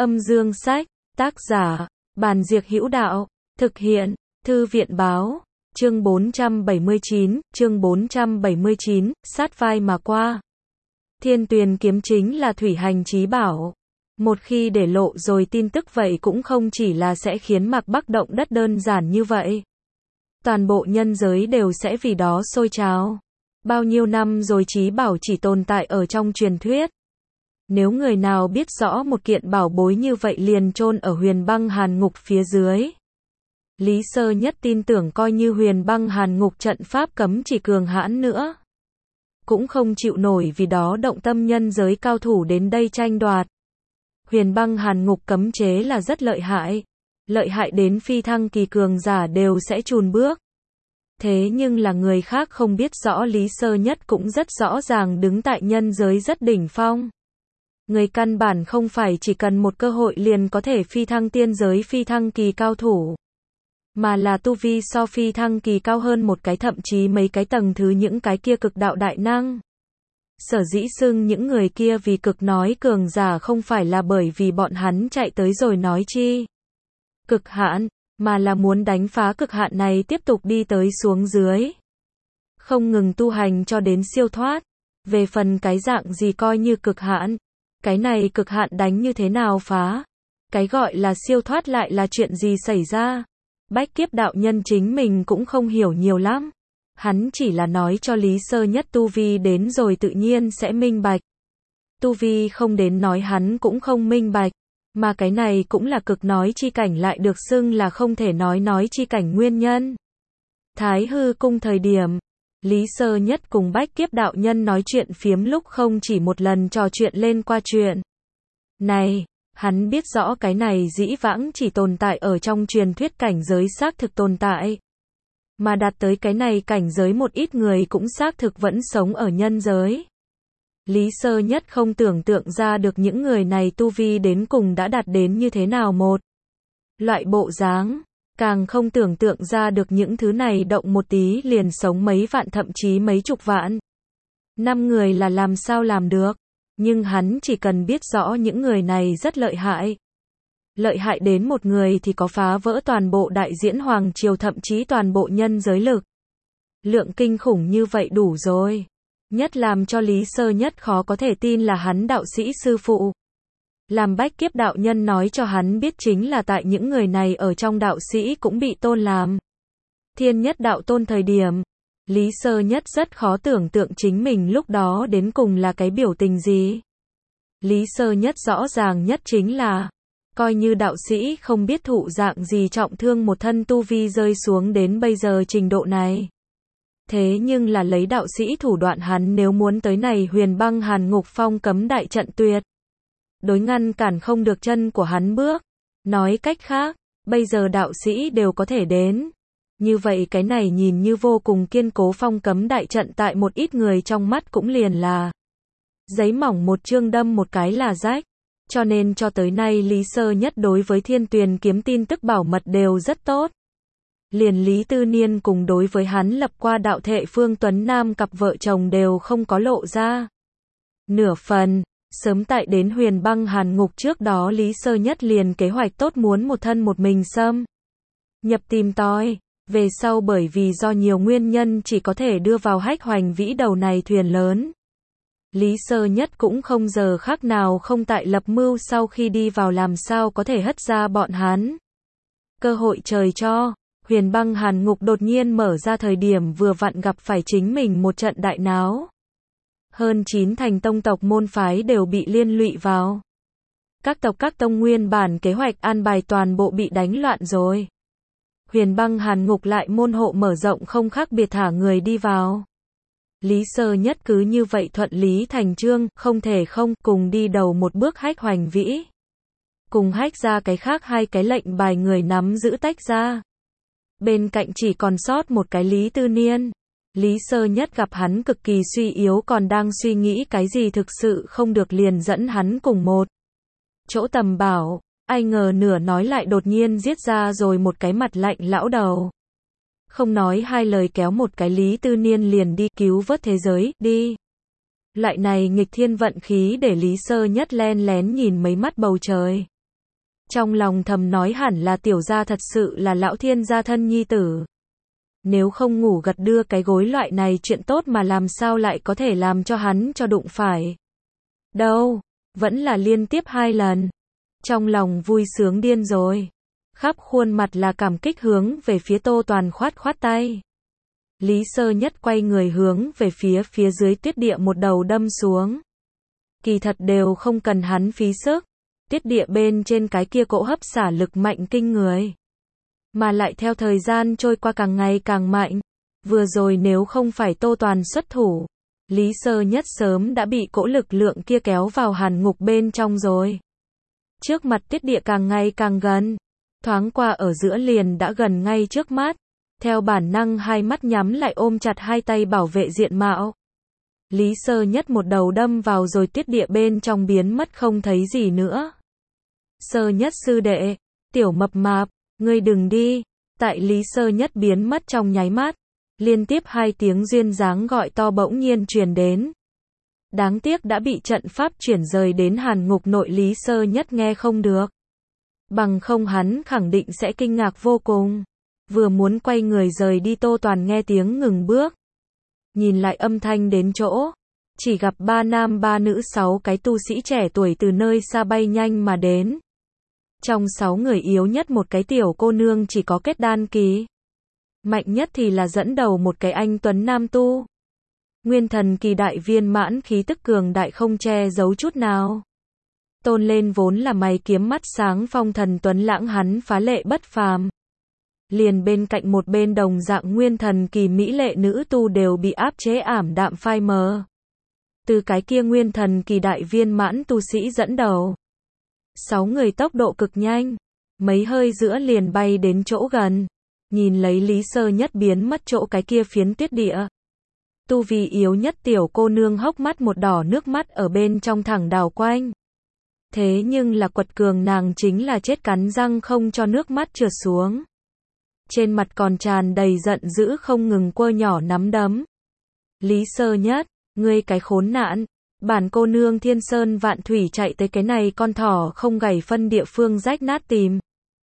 Âm dương sách, tác giả, Bàn Diệc Hữu Đạo, thực hiện, Thư viện báo, chương 479, sát vai mà qua. Thiên Tuyền kiếm chính là thủy hành chí bảo. Một khi để lộ rồi tin tức vậy cũng không chỉ là sẽ khiến Mạc Bắc động đất đơn giản như vậy. Toàn bộ nhân giới đều sẽ vì đó sôi trào. Bao nhiêu năm rồi chí bảo chỉ tồn tại ở trong truyền thuyết. Nếu người nào biết rõ một kiện bảo bối như vậy liền chôn ở huyền băng hàn ngục phía dưới. Lý Sơ Nhất tin tưởng coi như huyền băng hàn ngục trận pháp cấm chỉ cường hãn nữa, cũng không chịu nổi vì đó động tâm nhân giới cao thủ đến đây tranh đoạt. Huyền băng hàn ngục cấm chế là rất lợi hại đến phi thăng kỳ cường giả đều sẽ chùn bước. Thế nhưng là người khác không biết rõ, Lý Sơ Nhất cũng rất rõ ràng đứng tại nhân giới rất đỉnh phong. Người căn bản không phải chỉ cần một cơ hội liền có thể phi thăng tiên giới phi thăng kỳ cao thủ, mà là tu vi so phi thăng kỳ cao hơn một cái thậm chí mấy cái tầng thứ những cái kia cực đạo đại năng. Sở dĩ xưng những người kia vì cực nói cường giả không phải là bởi vì bọn hắn chạy tới rồi nói chi cực hạn, mà là muốn đánh phá cực hạn này tiếp tục đi tới xuống dưới. Không ngừng tu hành cho đến siêu thoát. Về phần cái dạng gì coi như cực hạn, cái này cực hạn đánh như thế nào phá, cái gọi là siêu thoát lại là chuyện gì xảy ra. Bách Kiếp đạo nhân chính mình cũng không hiểu nhiều lắm. Hắn chỉ là nói cho Lý Sơ Nhất tu vi đến rồi tự nhiên sẽ minh bạch. Tu vi không đến nói hắn cũng không minh bạch. Mà cái này cũng là cực nói chi cảnh lại được xưng là không thể nói chi cảnh nguyên nhân. Thái Hư cung thời điểm, Lý Sơ Nhất cùng Bách Kiếp đạo nhân nói chuyện phiếm lúc không chỉ một lần trò chuyện lên qua chuyện này. Hắn biết rõ cái này dĩ vãng chỉ tồn tại ở trong truyền thuyết cảnh giới xác thực tồn tại. Mà đạt tới cái này cảnh giới một ít người cũng xác thực vẫn sống ở nhân giới. Lý Sơ Nhất không tưởng tượng ra được những người này tu vi đến cùng đã đạt đến như thế nào một loại bộ dáng. Càng không tưởng tượng ra được những thứ này động một tí liền sống mấy vạn thậm chí mấy chục vạn. 5 người là làm sao làm được. Nhưng hắn chỉ cần biết rõ những người này rất lợi hại. Lợi hại đến một người thì có phá vỡ toàn bộ đại diễn hoàng triều thậm chí toàn bộ nhân giới lực. Lượng kinh khủng như vậy đủ rồi. Nhất làm cho Lý Sơ Nhất khó có thể tin là hắn đạo sĩ sư phụ. Làm Bách Kiếp đạo nhân nói cho hắn biết chính là tại những người này ở trong đạo sĩ cũng bị tôn làm Thiên Nhất đạo tôn thời điểm. Lý Sơ Nhất rất khó tưởng tượng chính mình lúc đó đến cùng là cái biểu tình gì. Lý Sơ Nhất rõ ràng nhất chính là, coi như đạo sĩ không biết thụ dạng gì trọng thương một thân tu vi rơi xuống đến bây giờ trình độ này. Thế nhưng là lấy đạo sĩ thủ đoạn hắn nếu muốn tới này huyền băng hàn ngục phong cấm đại trận tuyệt đối ngăn cản không được chân của hắn bước. Nói cách khác, bây giờ đạo sĩ đều có thể đến. Như vậy cái này nhìn như vô cùng kiên cố phong cấm đại trận tại một ít người trong mắt cũng liền là giấy mỏng một chương đâm một cái là rách. Cho nên cho tới nay Lý Sơ Nhất đối với Thiên Tuyền kiếm tin tức bảo mật đều rất tốt. Liền Lý Tư Niên cùng đối với hắn lập qua đạo thệ Phương Tuấn Nam cặp vợ chồng đều không có lộ ra nửa phần. Sớm tại đến huyền băng hàn ngục trước đó Lý Sơ Nhất liền kế hoạch tốt muốn một thân một mình xâm nhập tìm tòi. Về sau bởi vì do nhiều nguyên nhân chỉ có thể đưa vào Hách Hoành Vĩ đầu này thuyền lớn. Lý Sơ Nhất cũng không giờ khác nào không tại lập mưu sau khi đi vào làm sao có thể hất ra bọn hắn. Cơ hội trời cho, huyền băng hàn ngục đột nhiên mở ra thời điểm vừa vặn gặp phải chính mình một trận đại náo. Hơn 9 thành tông tộc môn phái đều bị liên lụy vào. Các tông nguyên bản kế hoạch an bài toàn bộ bị đánh loạn rồi. Huyền băng hàn ngục lại môn hộ mở rộng không khác biệt thả người đi vào. Lý Sơ Nhất cứ như vậy thuận lý thành chương, không thể không cùng đi đầu một bước Hách Hoành Vĩ. Cùng hách ra cái khác hai cái lệnh bài người nắm giữ tách ra. Bên cạnh chỉ còn sót một cái Lý Tư Niên. Lý Sơ Nhất gặp hắn cực kỳ suy yếu còn đang suy nghĩ cái gì thực sự không được liền dẫn hắn cùng một chỗ tầm bảo. Ai ngờ nửa nói lại đột nhiên giết ra rồi một cái mặt lạnh lão đầu. Không nói hai lời kéo một cái Lý Tư Niên liền đi cứu vớt thế giới, đi. Loại này nghịch thiên vận khí để Lý Sơ Nhất len lén nhìn mấy mắt bầu trời. Trong lòng thầm nói hẳn là tiểu gia thật sự là lão thiên gia thân nhi tử. Nếu không ngủ gật đưa cái gối loại này chuyện tốt mà làm sao lại có thể làm cho hắn cho đụng phải. Đâu, vẫn là liên tiếp 2 lần. Trong lòng vui sướng điên rồi. Khắp khuôn mặt là cảm kích hướng về phía Tô Toàn khoát khoát tay. Lý Sơ Nhất quay người hướng về phía dưới tuyết địa một đầu đâm xuống. Kỳ thật đều không cần hắn phí sức. Tuyết địa bên trên cái kia cỗ hấp xả lực mạnh kinh người. Mà lại theo thời gian trôi qua càng ngày càng mạnh. Vừa rồi nếu không phải Tô Toàn xuất thủ, Lý Sơ Nhất sớm đã bị cỗ lực lượng kia kéo vào hàn ngục bên trong rồi. Trước mặt tuyết địa càng ngày càng gần. Thoáng qua ở giữa liền đã gần ngay trước mắt. Theo bản năng hai mắt nhắm lại ôm chặt hai tay bảo vệ diện mạo. Lý Sơ Nhất một đầu đâm vào rồi tuyết địa bên trong biến mất không thấy gì nữa. Sơ Nhất sư đệ, tiểu mập mạp, ngươi đừng đi. Tại Lý Sơ Nhất biến mất trong nháy mắt, liên tiếp 2 tiếng duyên dáng gọi to bỗng nhiên truyền đến. Đáng tiếc đã bị trận pháp chuyển rời đến hàn ngục nội, Lý Sơ Nhất nghe không được. Bằng không hắn khẳng định sẽ kinh ngạc vô cùng. Vừa muốn quay người rời đi, Tô Toàn nghe tiếng ngừng bước. Nhìn lại âm thanh đến chỗ, chỉ gặp 3 nam 3 nữ 6 cái tu sĩ trẻ tuổi từ nơi xa bay nhanh mà đến. Trong 6 người yếu nhất một cái tiểu cô nương chỉ có kết đan kỳ. Mạnh nhất thì là dẫn đầu một cái anh tuấn nam tu. Nguyên thần kỳ đại viên mãn, khí tức cường đại không che giấu chút nào. Tôn lên vốn là mày kiếm mắt sáng phong thần tuấn lãng, hắn phá lệ bất phàm. Liền bên cạnh một bên đồng dạng nguyên thần kỳ mỹ lệ nữ tu đều bị áp chế ảm đạm phai mờ. Từ cái kia nguyên thần kỳ đại viên mãn tu sĩ dẫn đầu. 6 người tốc độ cực nhanh. Mấy hơi giữa liền bay đến chỗ gần. Nhìn lấy Lý Sơ Nhất biến mất chỗ cái kia phiến tuyết địa. Tu vi yếu nhất tiểu cô nương hốc mắt một đỏ, nước mắt ở bên trong thẳng đảo quanh. Thế nhưng là quật cường nàng chính là chết cắn răng không cho nước mắt trượt xuống. Trên mặt còn tràn đầy giận dữ không ngừng quơ nhỏ nắm đấm. Lý Sơ Nhất, ngươi cái khốn nạn, bản cô nương thiên sơn vạn thủy chạy tới cái này con thỏ không gảy phân địa phương rách nát tìm.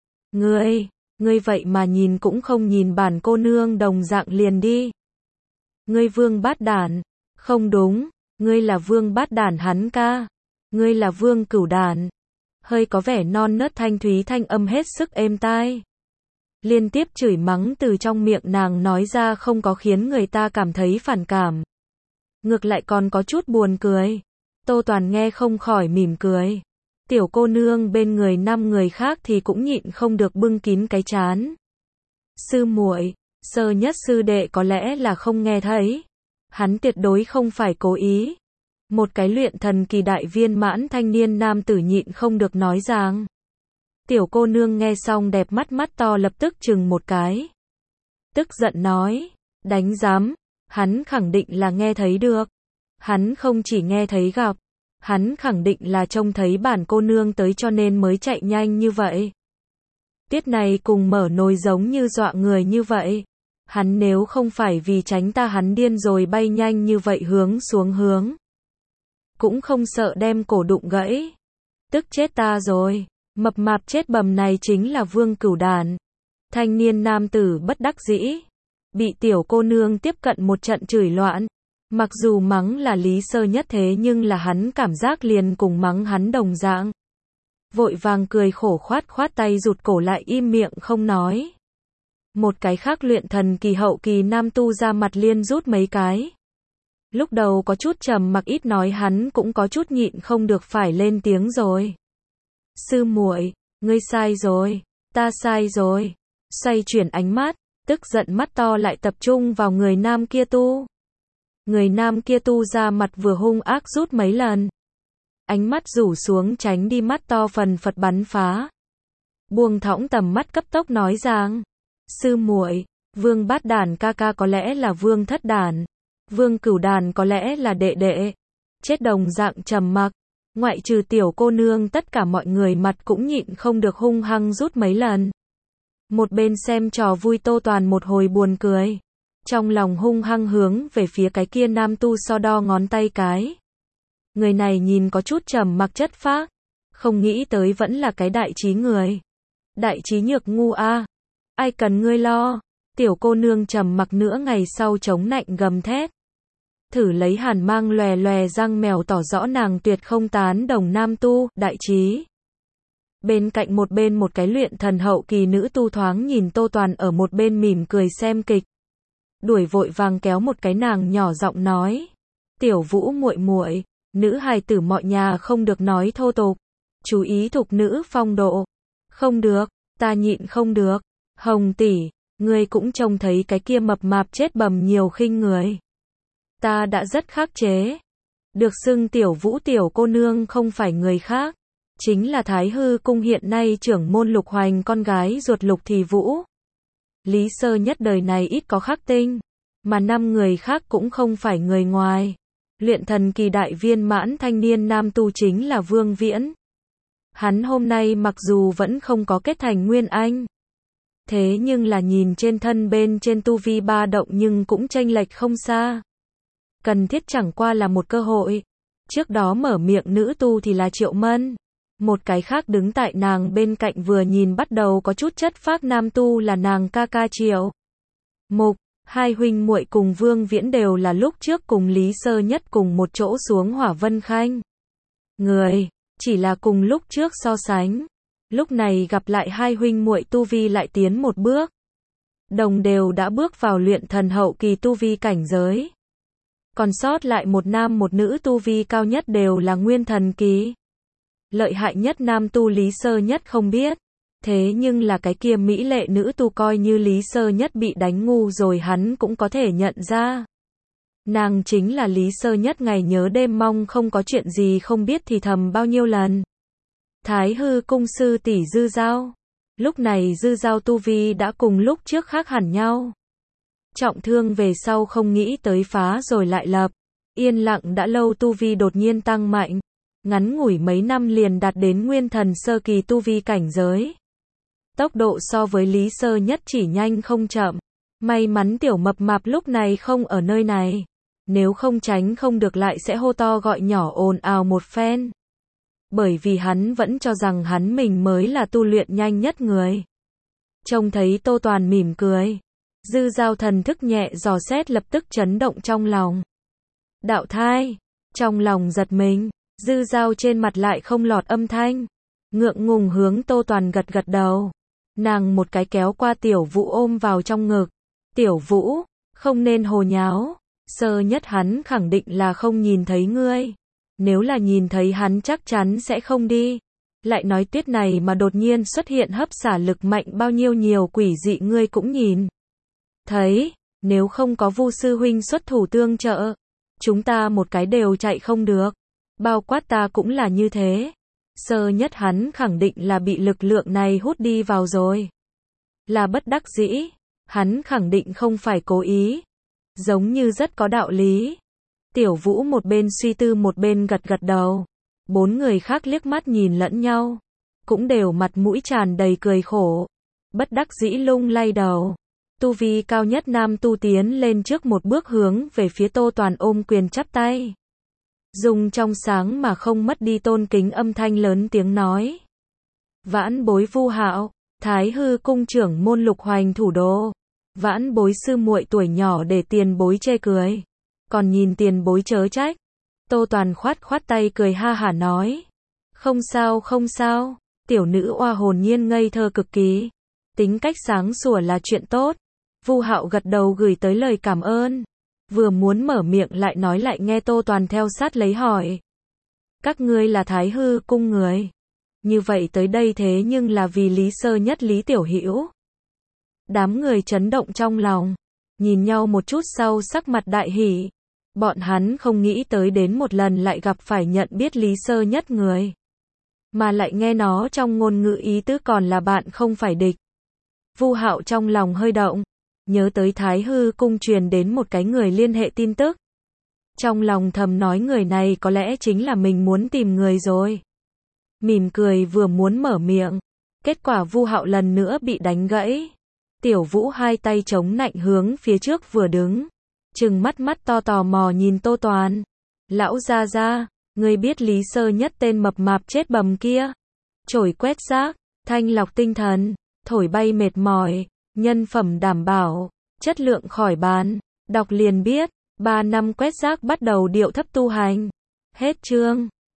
Ngươi vậy mà nhìn cũng không nhìn bản cô nương đồng dạng liền đi. Ngươi vương bát đản, không đúng, ngươi là vương bát đản hắn ca. Ngươi là vương cửu đản. Hơi có vẻ non nớt thanh thúy thanh âm hết sức êm tai. Liên tiếp chửi mắng từ trong miệng nàng nói ra không có khiến người ta cảm thấy phản cảm. Ngược lại còn có chút buồn cười. Tô Toàn nghe không khỏi mỉm cười. Tiểu cô nương bên người 5 người khác thì cũng nhịn không được bưng kín cái trán. Sư muội, Sơ Nhất sư đệ có lẽ là không nghe thấy. Hắn tuyệt đối không phải cố ý. Một cái luyện thần kỳ đại viên mãn thanh niên nam tử nhịn không được nói rằng. Tiểu cô nương nghe xong đẹp mắt to lập tức chừng một cái. Tức giận nói, đánh giám, hắn khẳng định là nghe thấy được. Hắn không chỉ nghe thấy gặp, hắn khẳng định là trông thấy bản cô nương tới cho nên mới chạy nhanh như vậy. Tiết này cùng mở nồi giống như dọa người như vậy. Hắn nếu không phải vì tránh ta hắn điên rồi bay nhanh như vậy hướng xuống hướng. Cũng không sợ đem cổ đụng gãy. Tức chết ta rồi. Mập mạp chết bầm này chính là vương cửu đản. Thanh niên nam tử bất đắc dĩ. Bị tiểu cô nương tiếp cận một trận chửi loạn. Mặc dù mắng là Lý Sơ Nhất thế nhưng là hắn cảm giác liền cùng mắng hắn đồng dạng. Vội vàng cười khổ khoát khoát tay rụt cổ lại im miệng không nói. Một cái khác luyện thần kỳ hậu kỳ nam tu ra mặt liên rút mấy cái. Lúc đầu có chút trầm mặc ít nói, hắn cũng có chút nhịn không được phải lên tiếng rồi. Sư muội, ngươi sai rồi, ta sai rồi. Xoay chuyển ánh mắt, tức giận mắt to lại tập trung vào người nam kia tu. Người nam kia tu ra mặt vừa hung ác rút mấy lần. Ánh mắt rủ xuống tránh đi mắt to phần phật bắn phá. Buông thõng tầm mắt cấp tốc nói rằng. Sư muội, vương bát đản ca ca có lẽ là vương thất đản. Vương cửu đàn có lẽ là đệ đệ. Chết đồng dạng trầm mặc. Ngoại trừ tiểu cô nương tất cả mọi người mặt cũng nhịn không được hung hăng rút mấy lần. Một bên xem trò vui Tô Toàn một hồi buồn cười. Trong lòng hung hăng hướng về phía cái kia nam tu so đo ngón tay cái. Người này nhìn có chút trầm mặc chất phác. Không nghĩ tới vẫn là cái đại trí người. Đại trí nhược ngu a. Ai cần ngươi lo. Tiểu cô nương trầm mặc nửa ngày sau chống nạnh gầm thét. Thử lấy hàn mang lòe lòe răng mèo tỏ rõ nàng tuyệt không tán đồng nam tu, đại trí. Bên cạnh một cái luyện thần hậu kỳ nữ tu thoáng nhìn Tô Toàn ở một bên mỉm cười xem kịch. Đuổi vội vàng kéo một cái nàng nhỏ giọng nói. Tiểu Vũ muội muội, nữ hài tử mọi nhà không được nói thô tục. Chú ý thục nữ phong độ. Không được, ta nhịn không được. Hồng tỷ, ngươi cũng trông thấy cái kia mập mạp chết bầm nhiều khinh người. Ta đã rất khắc chế. Được xưng Tiểu Vũ tiểu cô nương không phải người khác. Chính là Thái Hư cung hiện nay trưởng môn Lục Hoành con gái ruột Lục Thì Vũ. Lý Sơ Nhất đời này ít có khắc tinh. Mà 5 người khác cũng không phải người ngoài. Luyện thần kỳ đại viên mãn thanh niên nam tu chính là Vương Viễn. Hắn hôm nay mặc dù vẫn không có kết thành Nguyên Anh. Thế nhưng là nhìn trên thân bên trên tu vi ba động nhưng cũng chênh lệch không xa. Cần thiết chẳng qua là một cơ hội. Trước đó mở miệng nữ tu thì là Triệu Mân. Một cái khác đứng tại nàng bên cạnh vừa nhìn bắt đầu có chút chất phác nam tu là nàng ca ca Triệu Mục. Hai huynh muội cùng Vương Viễn đều là lúc trước cùng Lý Sơ Nhất cùng một chỗ xuống Hỏa Vân Khanh. Người, chỉ là cùng lúc trước so sánh. Lúc này gặp lại hai huynh muội tu vi lại tiến một bước. Đồng đều đã bước vào luyện thần hậu kỳ tu vi cảnh giới. Còn sót lại một nam một nữ tu vi cao nhất đều là nguyên thần kỳ. Lợi hại nhất nam tu Lý Sơ Nhất không biết. Thế nhưng là cái kia mỹ lệ nữ tu coi như Lý Sơ Nhất bị đánh ngu rồi hắn cũng có thể nhận ra. Nàng chính là Lý Sơ Nhất ngày nhớ đêm mong không có chuyện gì không biết thì thầm bao nhiêu lần. Thái Hư cung sư tỷ Dư Giao. Lúc này Dư Giao tu vi đã cùng lúc trước khác hẳn nhau. Trọng thương về sau không nghĩ tới phá rồi lại lập. Yên lặng đã lâu tu vi đột nhiên tăng mạnh. Ngắn ngủi mấy năm liền đạt đến nguyên thần sơ kỳ tu vi cảnh giới. Tốc độ so với Lý Sơ Nhất chỉ nhanh không chậm. May mắn tiểu mập mạp lúc này không ở nơi này. Nếu không tránh không được lại sẽ hô to gọi nhỏ ồn ào một phen. Bởi vì hắn vẫn cho rằng hắn mình mới là tu luyện nhanh nhất người. Trông thấy Tô Toàn mỉm cười. Dư Giao thần thức nhẹ dò xét lập tức chấn động trong lòng. Đạo thai. Trong lòng giật mình. Dư Giao trên mặt lại không lọt âm thanh. Ngượng ngùng hướng Tô Toàn gật gật đầu. Nàng một cái kéo qua Tiểu Vũ ôm vào trong ngực. Tiểu Vũ, không nên hồ nháo. Sơ Nhất hắn khẳng định là không nhìn thấy ngươi. Nếu là nhìn thấy hắn chắc chắn sẽ không đi. Lại nói tuyết này mà đột nhiên xuất hiện hấp xả lực mạnh bao nhiêu nhiều quỷ dị ngươi cũng nhìn thấy. Nếu không có Vu sư huynh xuất thủ tương trợ. Chúng ta một cái đều chạy không được. Bao quát ta cũng là như thế. Sơ Nhất hắn khẳng định là bị lực lượng này hút đi vào rồi. Là bất đắc dĩ. Hắn khẳng định không phải cố ý. Giống như rất có đạo lý. Tiểu Vũ một bên suy tư một bên gật gật đầu. 4 người khác liếc mắt nhìn lẫn nhau. Cũng đều mặt mũi tràn đầy cười khổ. Bất đắc dĩ lung lay đầu. Tu vi cao nhất nam tu tiến lên trước một bước hướng về phía Tô Toàn ôm quyền chắp tay. Dùng trong sáng mà không mất đi tôn kính âm thanh lớn tiếng nói. Vãn bối Vu Hạo, Thái Hư cung trưởng môn Lục Hoành thủ đô. Vãn bối sư muội tuổi nhỏ để tiền bối chê cười. Còn nhìn tiền bối chớ trách. Tô Toàn khoát khoát tay cười ha hả nói. Không sao không sao. Tiểu nữ oa hồn nhiên ngây thơ cực kỳ. Tính cách sáng sủa là chuyện tốt. Vu Hạo gật đầu gửi tới lời cảm ơn. Vừa muốn mở miệng lại nói lại nghe Tô Toàn theo sát lấy hỏi. Các ngươi là Thái Hư cung người. Như vậy tới đây thế nhưng là vì Lý Sơ Nhất Lý Tiểu Hữu. Đám người chấn động trong lòng. Nhìn nhau một chút sau sắc mặt đại hỉ. Bọn hắn không nghĩ tới đến một lần lại gặp phải nhận biết Lý Sơ Nhất người. Mà lại nghe nó trong ngôn ngữ ý tứ còn là bạn không phải địch. Vu Hạo trong lòng hơi động. Nhớ tới Thái Hư cung truyền đến một cái người liên hệ tin tức. Trong lòng thầm nói người này có lẽ chính là mình muốn tìm người rồi. Mỉm cười vừa muốn mở miệng. Kết quả Vu Hạo lần nữa bị đánh gãy. Tiểu Vũ hai tay chống nạnh hướng phía trước vừa đứng. Trừng mắt mắt to tò mò nhìn Tô Toàn. Lão gia gia, Ngươi biết Lý Sơ Nhất tên mập mạp chết bầm kia? Chổi quét rác, thanh lọc tinh thần, thổi bay mệt mỏi, nhân phẩm đảm bảo, chất lượng khỏi bàn. Đọc liền biết, 3 năm quét rác bắt đầu điệu thấp tu hành. Hết chương.